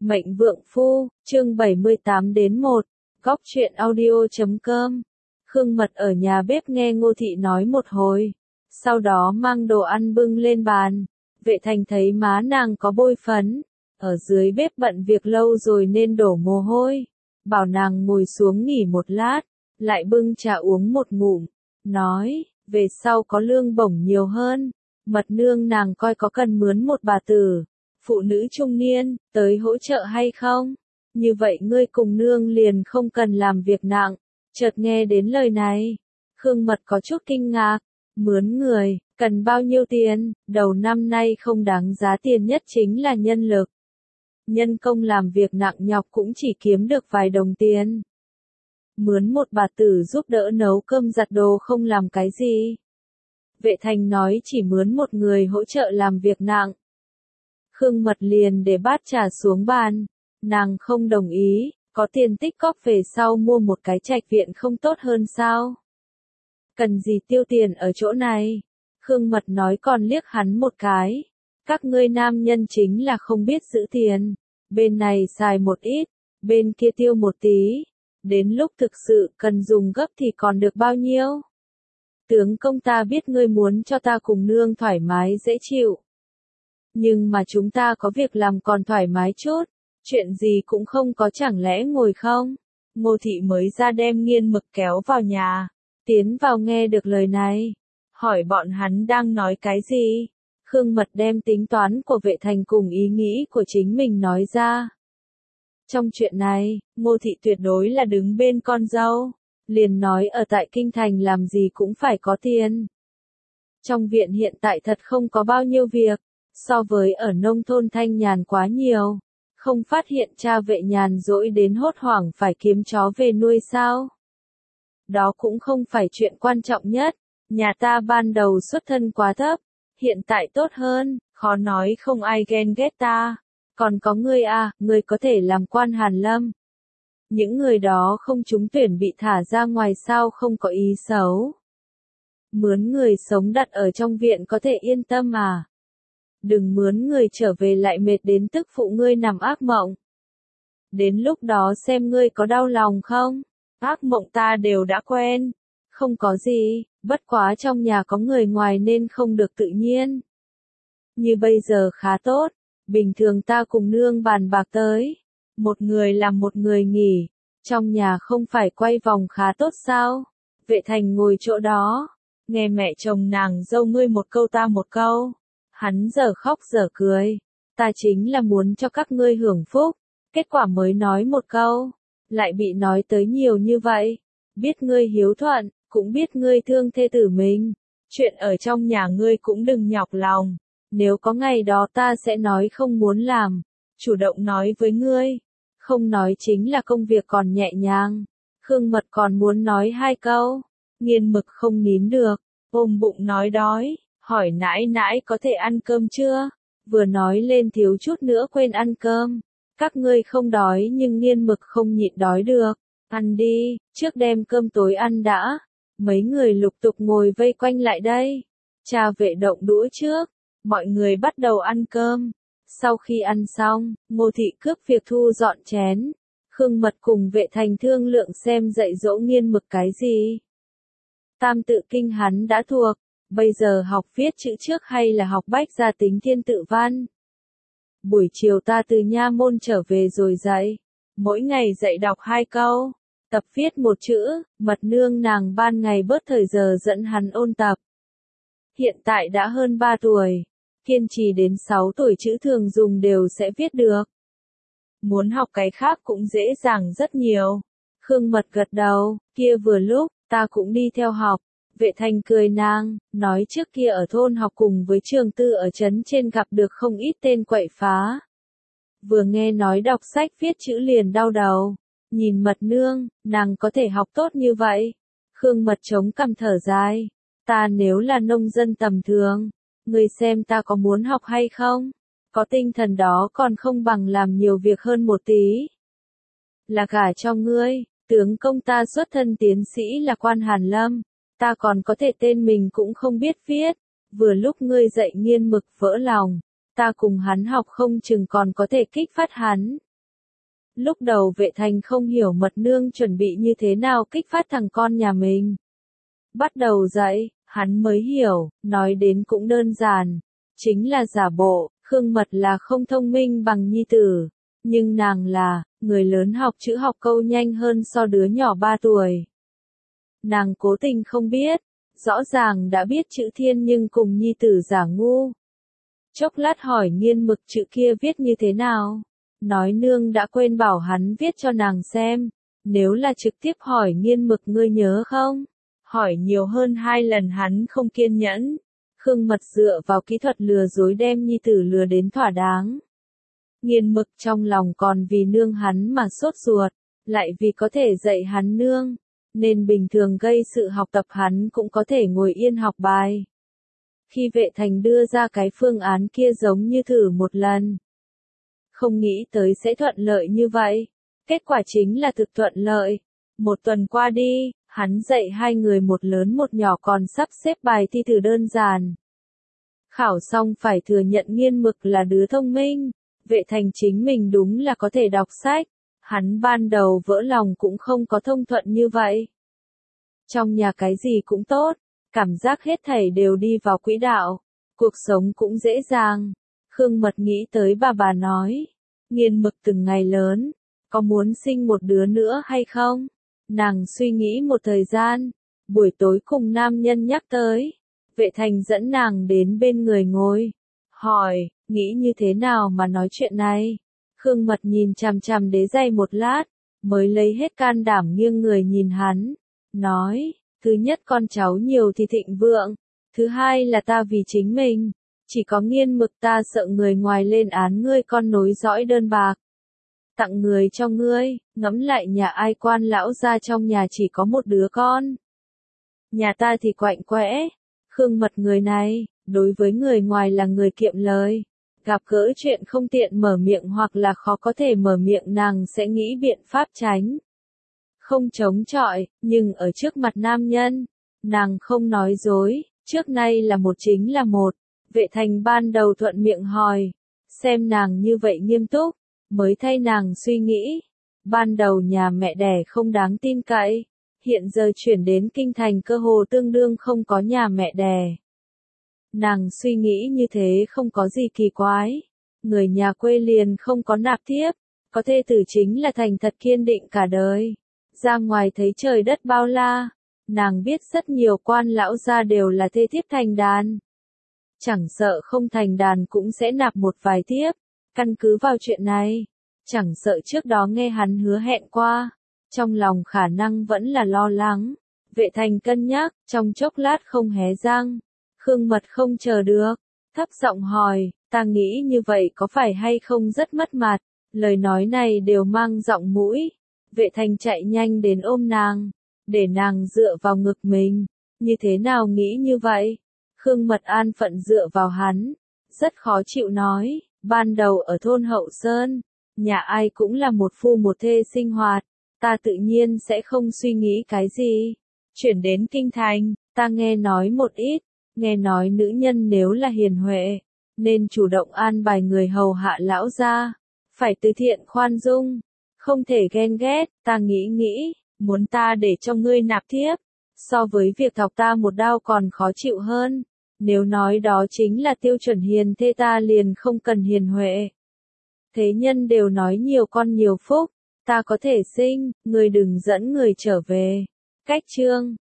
Mệnh Vượng Phu, chương 78-1, góc truyện audio.com. Khương Mật ở nhà bếp nghe Ngô Thị nói một hồi, sau đó mang đồ ăn bưng lên bàn. Vệ Thành thấy má nàng có bôi phấn, ở dưới bếp bận việc lâu rồi nên đổ mồ hôi, bảo nàng ngồi xuống nghỉ một lát, lại bưng trà uống một ngụm, nói, về sau có lương bổng nhiều hơn, Mật nương nàng coi có cần mướn một bà tử, phụ nữ trung niên, tới hỗ trợ hay không? Như vậy ngươi cùng nương liền không cần làm việc nặng. Chợt nghe đến lời này, Khương Mật có chút kinh ngạc, mướn người, cần bao nhiêu tiền? Đầu năm nay không đáng giá tiền nhất chính là nhân lực. Nhân công làm việc nặng nhọc cũng chỉ kiếm được vài đồng tiền. Mướn một bà tử giúp đỡ nấu cơm giặt đồ không làm cái gì. Vệ Thành nói chỉ mướn một người hỗ trợ làm việc nặng. Khương Mật liền để bát trà xuống bàn, nàng không đồng ý, có tiền tích cóp về sau mua một cái trạch viện không tốt hơn sao? Cần gì tiêu tiền ở chỗ này? Khương Mật nói còn liếc hắn một cái. Các ngươi nam nhân chính là không biết giữ tiền, bên này xài một ít, bên kia tiêu một tí, đến lúc thực sự cần dùng gấp thì còn được bao nhiêu? Tướng công ta biết ngươi muốn cho ta cùng nương thoải mái dễ chịu. Nhưng mà chúng ta có việc làm còn thoải mái chút, chuyện gì cũng không có chẳng lẽ ngồi không? Ngô Thị mới ra đem Nghiên Mực kéo vào nhà, tiến vào nghe được lời này, hỏi bọn hắn đang nói cái gì? Khương Mật đem tính toán của Vệ Thành cùng ý nghĩ của chính mình nói ra. Trong chuyện này, Ngô Thị tuyệt đối là đứng bên con dâu, liền nói ở tại Kinh Thành làm gì cũng phải có tiền. Trong viện hiện tại thật không có bao nhiêu việc, so với ở nông thôn thanh nhàn quá nhiều. Không phát hiện cha Vệ nhàn rỗi đến hốt hoảng phải kiếm chó về nuôi sao? Đó cũng không phải chuyện quan trọng nhất, nhà ta ban đầu xuất thân quá thấp, hiện tại tốt hơn, khó nói không ai ghen ghét ta. Còn có ngươi à, ngươi có thể làm quan Hàn Lâm. Những người đó không trúng tuyển bị thả ra ngoài sao không có ý xấu. Mướn người sống đặt ở trong viện có thể yên tâm à? Đừng mướn người trở về lại mệt đến tức phụ ngươi nằm ác mộng. Đến lúc đó xem ngươi có đau lòng không? Ác mộng ta đều đã quen. Không có gì, bất quá trong nhà có người ngoài nên không được tự nhiên. Như bây giờ khá tốt, bình thường ta cùng nương bàn bạc tới. Một người làm một người nghỉ, trong nhà không phải quay vòng khá tốt sao? Vệ Thành ngồi chỗ đó, nghe mẹ chồng nàng dâu ngươi một câu ta một câu. Hắn giờ khóc giờ cười, ta chính là muốn cho các ngươi hưởng phúc, kết quả mới nói một câu, lại bị nói tới nhiều như vậy, biết ngươi hiếu thuận, cũng biết ngươi thương thê tử mình, chuyện ở trong nhà ngươi cũng đừng nhọc lòng, nếu có ngày đó ta sẽ nói không muốn làm, chủ động nói với ngươi, không nói chính là công việc còn nhẹ nhàng. Khương Mật còn muốn nói hai câu, Nghiên Mực không nín được, ôm bụng nói đói. Hỏi nãi nãi có thể ăn cơm chưa? Vừa nói lên thiếu chút nữa quên ăn cơm. Các ngươi không đói nhưng Nghiên Mực không nhịn đói được. Ăn đi, trước đem cơm tối ăn đã. Mấy người lục tục ngồi vây quanh lại đây. Cha Vệ động đũa trước. Mọi người bắt đầu ăn cơm. Sau khi ăn xong, Ngô Thị cướp việc thu dọn chén. Khương Mật cùng Vệ Thành thương lượng xem dạy dỗ Nghiên Mực cái gì. Tam tự kinh hắn đã thuộc. Bây giờ học viết chữ trước hay là học bách gia tính thiên tự văn? Buổi chiều ta từ nha môn trở về rồi dạy. Mỗi ngày dạy đọc 2 câu. Tập viết một chữ, Mật nương nàng ban ngày bớt thời giờ dẫn hắn ôn tập. Hiện tại đã hơn 3 tuổi. Kiên trì đến 6 tuổi chữ thường dùng đều sẽ viết được. Muốn học cái khác cũng dễ dàng rất nhiều. Khương Mật gật đầu, kia vừa lúc, ta cũng đi theo học. Vệ Thành cười nàng, nói trước kia ở thôn học cùng với Trường Tư ở trấn trên gặp được không ít tên quậy phá. Vừa nghe nói đọc sách viết chữ liền đau đầu, nhìn Mật nương, nàng có thể học tốt như vậy. Khương Mật chống cằm thở dài, ta nếu là nông dân tầm thường, ngươi xem ta có muốn học hay không? Có tinh thần đó còn không bằng làm nhiều việc hơn một tí. Là gả cho ngươi, tướng công ta xuất thân tiến sĩ là quan Hàn Lâm. Ta còn có thể tên mình cũng không biết viết, vừa lúc ngươi dạy Nghiên Mực vỡ lòng, ta cùng hắn học không chừng còn có thể kích phát hắn. Lúc đầu Vệ Thành không hiểu Mật Nương chuẩn bị như thế nào kích phát thằng con nhà mình. Bắt đầu dạy, hắn mới hiểu, nói đến cũng đơn giản. Chính là giả bộ, Khương Mật là không thông minh bằng nhi tử. Nhưng nàng là, người lớn học chữ học câu nhanh hơn so đứa nhỏ 3 tuổi. Nàng cố tình không biết, rõ ràng đã biết chữ thiên nhưng cùng nhi tử giả ngu. Chốc lát hỏi Nghiên Mực chữ kia viết như thế nào. Nói nương đã quên bảo hắn viết cho nàng xem. Nếu là trực tiếp hỏi Nghiên Mực ngươi nhớ không? Hỏi nhiều hơn 2 lần hắn không kiên nhẫn. Khương Mật dựa vào kỹ thuật lừa dối đem nhi tử lừa đến thỏa đáng. Nghiên Mực trong lòng còn vì nương hắn mà sốt ruột, lại vì có thể dạy hắn nương, nên bình thường gây sự học tập hắn cũng có thể ngồi yên học bài. Khi Vệ Thành đưa ra cái phương án kia giống như thử một lần. Không nghĩ tới sẽ thuận lợi như vậy. Kết quả chính là thực thuận lợi. 1 tuần qua đi, hắn dạy 2 người một lớn một nhỏ còn sắp xếp bài thi thử đơn giản. Khảo xong phải thừa nhận Nghiên Mực là đứa thông minh. Vệ Thành chính mình đúng là có thể đọc sách. Hắn ban đầu vỡ lòng cũng không có thông thuận như vậy. Trong nhà cái gì cũng tốt, cảm giác hết thảy đều đi vào quỹ đạo, cuộc sống cũng dễ dàng. Khương Mật nghĩ tới bà nói, Nghiên Mực từng ngày lớn, có muốn sinh một đứa nữa hay không? Nàng suy nghĩ một thời gian, buổi tối cùng nam nhân nhắc tới, Vệ Thành dẫn nàng đến bên người ngồi, hỏi, nghĩ như thế nào mà nói chuyện này? Khương Mật nhìn chằm chằm đế giày một lát, mới lấy hết can đảm nghiêng người nhìn hắn, nói, thứ nhất con cháu nhiều thì thịnh vượng, thứ hai là ta vì chính mình, chỉ có Nghiên Mực ta sợ người ngoài lên án ngươi con nối dõi đơn bạc. Tặng người cho ngươi, ngẫm lại nhà ai quan lão gia trong nhà chỉ có một đứa con. Nhà ta thì quạnh quẽ, Khương Mật người này, đối với người ngoài là người kiệm lời. Gặp gỡ chuyện không tiện mở miệng hoặc là khó có thể mở miệng nàng sẽ nghĩ biện pháp tránh. Không chống chọi, nhưng ở trước mặt nam nhân, nàng không nói dối, trước nay là một chính là một. Vệ Thành ban đầu thuận miệng hỏi, xem nàng như vậy nghiêm túc, mới thay nàng suy nghĩ. Ban đầu nhà mẹ đẻ không đáng tin cậy, hiện giờ chuyển đến kinh thành cơ hồ tương đương không có nhà mẹ đẻ. Nàng suy nghĩ như thế không có gì kỳ quái. Người nhà quê liền không có nạp thiếp, có thê tử chính là thành thật kiên định cả đời. Ra ngoài thấy trời đất bao la, nàng biết rất nhiều quan lão gia đều là thê thiếp thành đàn. Chẳng sợ không thành đàn cũng sẽ nạp một vài thiếp, căn cứ vào chuyện này. Chẳng sợ trước đó nghe hắn hứa hẹn qua, trong lòng khả năng vẫn là lo lắng. Vệ Thành cân nhắc, trong chốc lát không hé răng. Khương Mật không chờ được, thấp giọng hỏi, ta nghĩ như vậy có phải hay không rất mất mặt, lời nói này đều mang giọng mũi. Vệ Thành chạy nhanh đến ôm nàng, để nàng dựa vào ngực mình, như thế nào nghĩ như vậy? Khương Mật an phận dựa vào hắn, rất khó chịu nói, ban đầu ở thôn Hậu Sơn, nhà ai cũng là một phu một thê sinh hoạt, ta tự nhiên sẽ không suy nghĩ cái gì. Chuyển đến kinh thành, ta nghe nói một ít. Nghe nói nữ nhân nếu là hiền huệ, nên chủ động an bài người hầu hạ lão gia, phải từ thiện khoan dung, không thể ghen ghét, ta nghĩ, muốn ta để cho ngươi nạp thiếp, so với việc thọc ta một đao còn khó chịu hơn, nếu nói đó chính là tiêu chuẩn hiền thê ta liền không cần hiền huệ. Thế nhân đều nói nhiều con nhiều phúc, ta có thể sinh, ngươi đừng dẫn người trở về. Cách chương